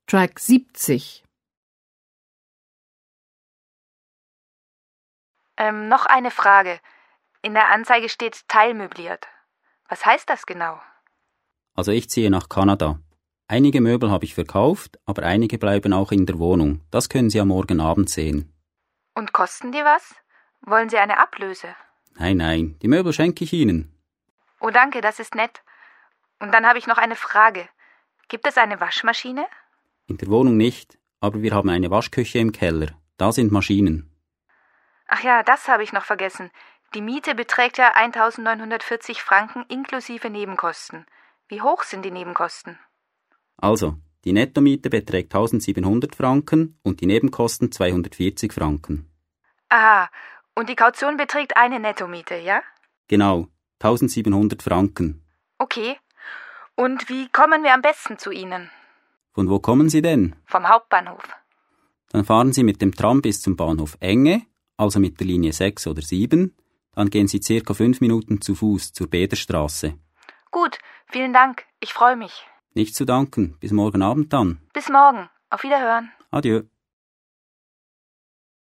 Track 70. Noch eine Frage. In der Anzeige steht teilmöbliert. Was heißt das genau? Also ich ziehe nach Kanada. Einige Möbel habe ich verkauft, aber einige bleiben auch in der Wohnung. Das können Sie am Morgen Abend sehen. Und kosten die was? Wollen Sie eine Ablöse? Nein, die Möbel schenke ich Ihnen. Oh danke, das ist nett. Und dann habe ich noch eine Frage. Gibt es eine Waschmaschine? In der Wohnung nicht, aber wir haben eine Waschküche im Keller. Da sind Maschinen. Ach ja, das habe ich noch vergessen. Die Miete beträgt ja 1.940 Franken inklusive Nebenkosten. Wie hoch sind die Nebenkosten? Also, die Nettomiete beträgt 1.700 Franken und die Nebenkosten 240 Franken. Aha, und die Kaution beträgt eine Nettomiete, ja? Genau, 1.700 Franken. Okay. Und wie kommen wir am besten zu Ihnen? Von wo kommen Sie denn? Vom Hauptbahnhof. Dann fahren Sie mit dem Tram bis zum Bahnhof Enge, also mit der Linie 6 oder 7. Dann gehen Sie circa 5 Minuten zu Fuß zur Bederstraße. Gut, vielen Dank. Ich freue mich. Nicht zu danken. Bis morgen Abend dann. Bis morgen. Auf Wiederhören. Adieu.